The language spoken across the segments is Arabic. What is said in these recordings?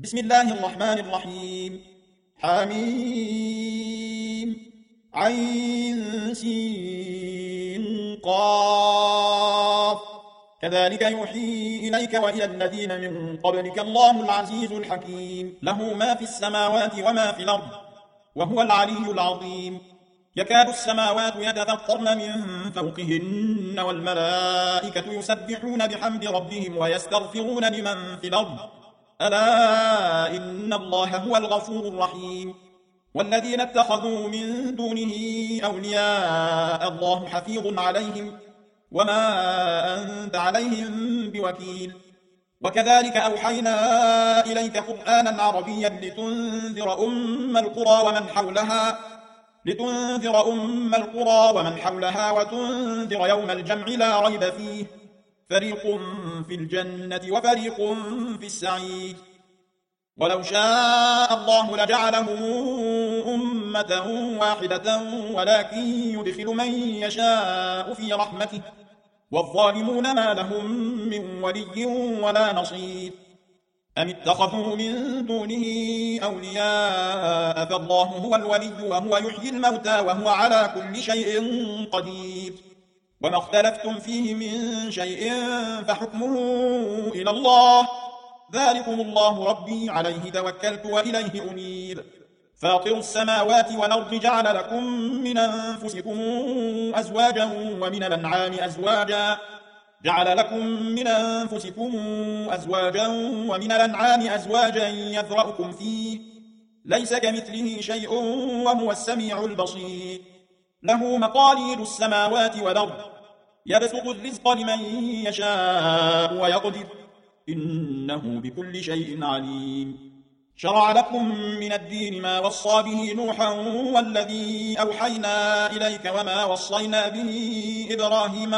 بسم الله الرحمن الرحيم. حميم عين سين قاف. كذلك يوحي إليك وإلى الذين من قبلك الله العزيز الحكيم، له ما في السماوات وما في الأرض، وهو العلي العظيم. يكاد السماوات يتفطرن من فوقهن والملائكة يسبحون بحمد ربهم ويستغفرون لمن في الأرض، ألا إن الله هو الغفور الرحيم. والذين اتخذوا من دونه أولياء الله حفيظ عليهم وما أنت عليهم بوكيل. وكذلك أوحينا إليك قرآنا عربيا لتنذر أم القرى ومن حولها وتنذر يوم الجمع لا ريب فيه، فريق في الجنة وفريق في السعير. ولو شاء الله لجعلهم أمة واحدة ولكن يدخل من يشاء في رحمته، والظالمون ما لهم من ولي ولا نصير. أم اتخذوا من دونه أولياء فالله هو الولي وهو يحيي الموتى وهو على كل شيء قدير. وما اختلفتم فيه من شيء فحكمه إلى الله، ذلكم الله ربي عليه توكلت وإليه أنيب. فاطر السماوات والأرض جعل لكم من أنفسكم أزواجا ومن الأنعام أزواجا يذرأكم فيه، ليس كمثله شيء وهو السميع البصير. له مقاليد السماوات والأرض، يبسط الرزق لمن يشاء ويقدر، إنه بكل شيء عليم. شرع لكم من الدين ما وصى به نوحا والذي أوحينا إليك وما وصينا به إبراهيم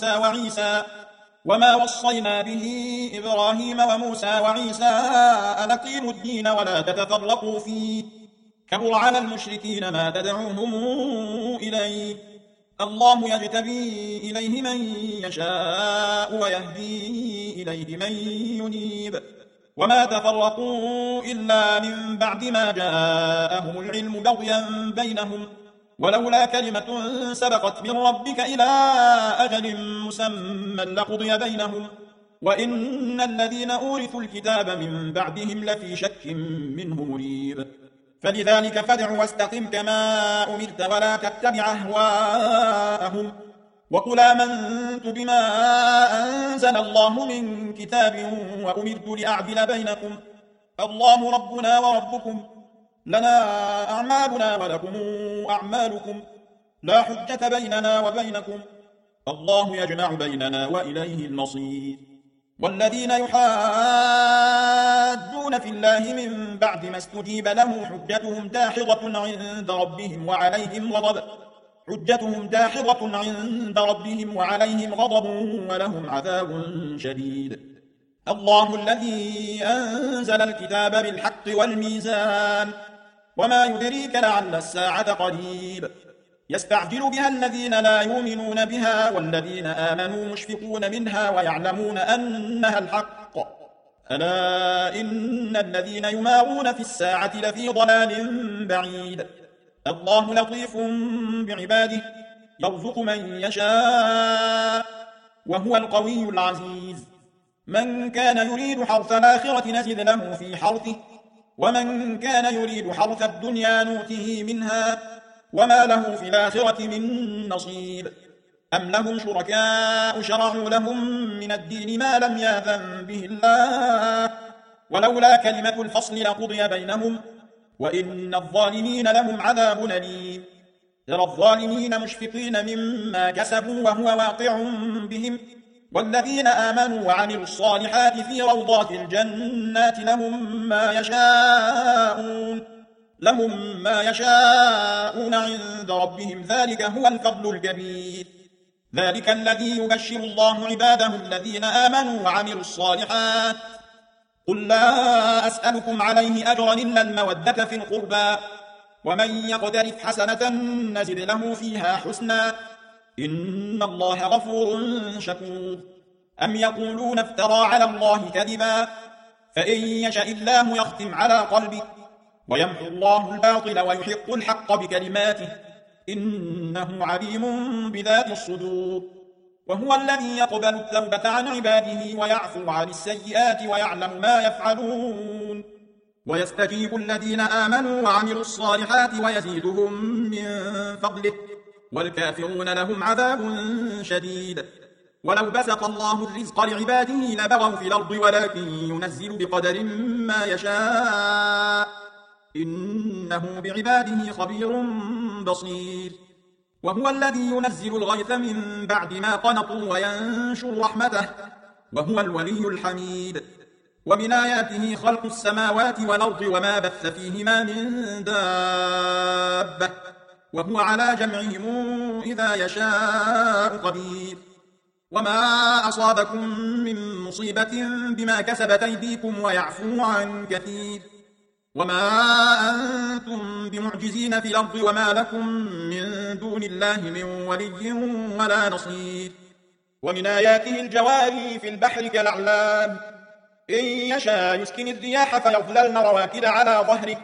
وموسى وعيسى أن أقيموا الدين ولا تتفرقوا فيه، كبر على المشركين ما تدعوهم إليه، الله يجتبي إليه من يشاء ويهدي إليه من ينيب. وما تفرقوا إلا من بعد ما جاءهم العلم بغيا بينهم، ولولا كلمة سبقت من ربك إلى أجل مسمى لقضي بينهم، وإن الذين أورثوا الكتاب من بعدهم لفي شك منه مريب. فلذلك فادع واستقم كما أمرت ولا تتبع أهواءهم، وقل آمنت بما أنزل الله من كتاب وأمرت لأعدل بينكم، الله ربنا وربكم، لنا أعمالنا ولكم أعمالكم، لا حجة بيننا وبينكم، الله يجمع بيننا وإليه المصير. والذين يحادون في الله من بعد ما استجيب له حجتهم داحضة عند ربهم وعليهم غضب ولهم عذاب شديد. الله الذي أنزل الكتاب بالحق والميزان، وما يدريك لعل الساعة قريب. يستعجل بها الذين لا يؤمنون بها والذين آمنوا مشفقون منها ويعلمون أنها الحق، ألا إن الذين يمارون في الساعة لفي ضلال بعيد. الله لطيف بعباده، يرزق من يشاء وهو القوي العزيز. من كان يريد حرث الآخرة نزد له في حرثه، ومن كان يريد حرث الدنيا نؤته منها وما له في الآخرة من نصيب. أم لهم شركاء شرعوا لهم من الدين ما لم يأذن به الله، ولولا كلمة الفصل لقضي بينهم، وإن الظالمين لهم عذاب أليم. ترى الظالمين مشفقين مما كسبوا وهو واقع بهم، والذين آمنوا وعملوا الصالحات في روضات الجنات لهم ما يشاءون عند ربهم، ذلك هو الفضل الكبير. ذلك الذي يبشر الله عباده الذين آمنوا وعملوا الصالحات. قل لا أسألكم عليه أجرا إلا المودة في القربى، ومن يقترف حسنة نزد له فيها حسنا، إن الله غفور شكور. أم يقولون افترى على الله كذبا، فإن يشاء الله يختم على قلبك ويمحو الله الباطل ويحق الحق بكلماته إنه عليم بذات الصدور وهو الذي يقبل التوبة عن عباده ويعفو عن السيئات ويعلم ما يفعلون ويستجيب الذين آمنوا وعملوا الصالحات ويزيدهم من فضله والكافرون لهم عذاب شديد ولو بسط الله الرزق لعباده لبغوا في الأرض ولكن ينزل بقدر ما يشاء إنه بعباده خبير بصير وهو الذي ينزل الغيث من بعد ما قنطوا وينشر رحمته وهو الولي الحميد ومن آياته خلق السماوات والأرض وما بث فيهما من دابة وهو على جمعهم إذا يشاء قدير وما أصابكم من مصيبة بما كسبت أيديكم ويعفو عن كثير وما أنتم بمعجزين في الأرض وما لكم من دون الله من ولي ولا نصير ومن آياته الجواري في البحر كالأعلام إن يشاء يسكن الرياح فيظللن رواكد على ظهره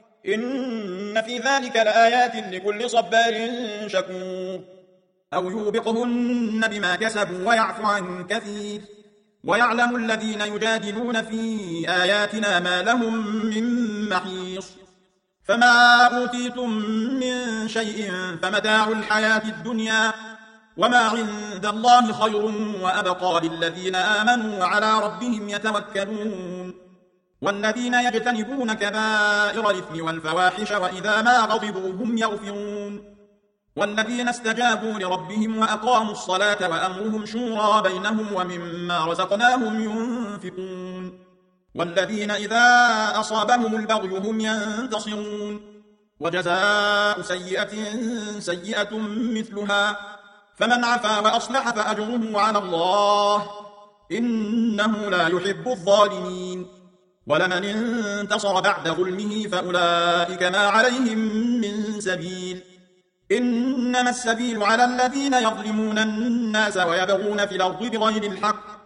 إن في ذلك لآيات لكل صبار شكور أو يوبقهن بما كسبوا ويعفو عن كثير ويعلم الذين يجادلون في آياتنا ما لهم من محيص فما أوتيتم من شيء فمتاع الحياة الدنيا وما عند الله خير وأبقى للذين آمنوا وعلى ربهم يتوكلون والذين يجتنبون كبائر الإثم والفواحش وإذا ما غضبوا هم يغفرون والذين استجابوا لربهم وأقاموا الصلاة وأمرهم شورى بينهم ومما رزقناهم ينفقون والذين إذا أصابهم البغي هم ينتصرون وجزاء سيئة سيئة مثلها فمن عفا وأصلح فأجره على الله إنه لا يحب الظالمين ولمن انتصر بعد ظلمه فأولئك ما عليهم من سبيل إنما السبيل على الذين يظلمون الناس ويبغون في الأرض بغير الحق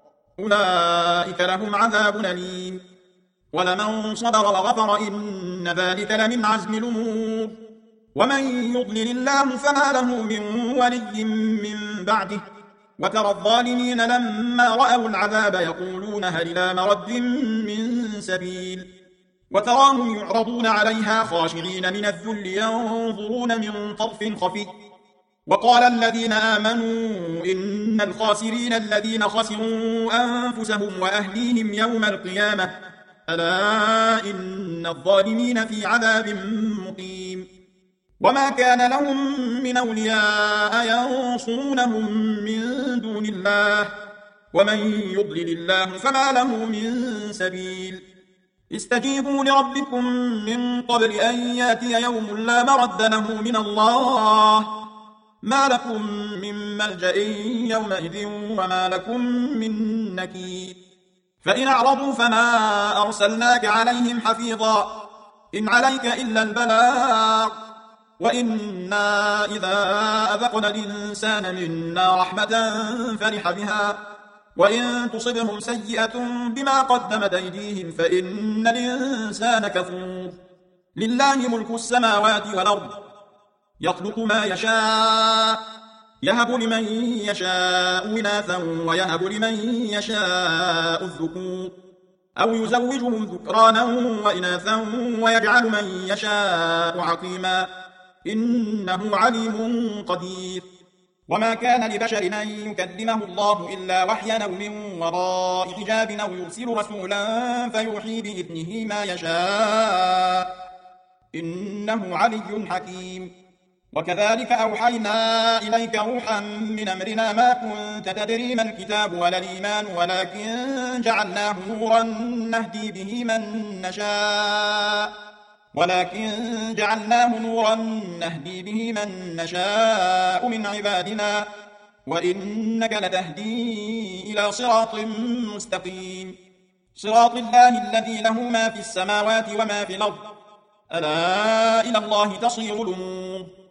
أولئك لهم عذاب أليم ولمن صبر وغفر إن ذلك لمن عزم الأمور ومن يضلل الله فما له من ولي من بعده وترى الظالمين لما رأوا العذاب يقولون هل إلى مرد من سبيل وتراهم يعرضون عليها خاشعين من الذل ينظرون من طرف خفي وقال الذين آمنوا إن الخاسرين الذين خسروا أنفسهم وأهليهم يوم القيامة ألا إن الظالمين في عذاب مقيم وما كان لهم من أولياء ينصرونهم من دون الله ومن يضلل الله فما له من سبيل استجيبوا لربكم من قبل أن ياتي يوم لا مرد له من الله ما لكم من ملجأ يومئذ وما لكم من نكير فإن أعرضوا فما أرسلناك عليهم حفيظا إن عليك إلا البلاغ وإنا إذا أذقنا الإنسان منا رحمة فرح بها وإن تصبهم سيئة بما قدمت أيديهم فإن الإنسان كفور لله ملك السماوات والأرض يخلق ما يشاء يهب لمن يشاء إناثا ويهب لمن يشاء الذكور أو يزوجهم ذكرانا وإناثا ويجعل من يشاء عقيما إنه عليم قدير وما كان لبشر أن يكلمه الله إلا وحيا أو من وراء حجاب أو يرسل رسولا فيوحي بإذنه ما يشاء إنه علي حكيم وكذلك أوحينا إليك روحا من أمرنا ما كنت تدري ما الكتاب ولا الإيمان ولكن جعلناه نورا نهدي به من نشاء من عبادنا وإنك لتهدي إلى صراط مستقيم صراط الله الذي له ما في السماوات وما في الأرض ألا إلى الله تصير الأمور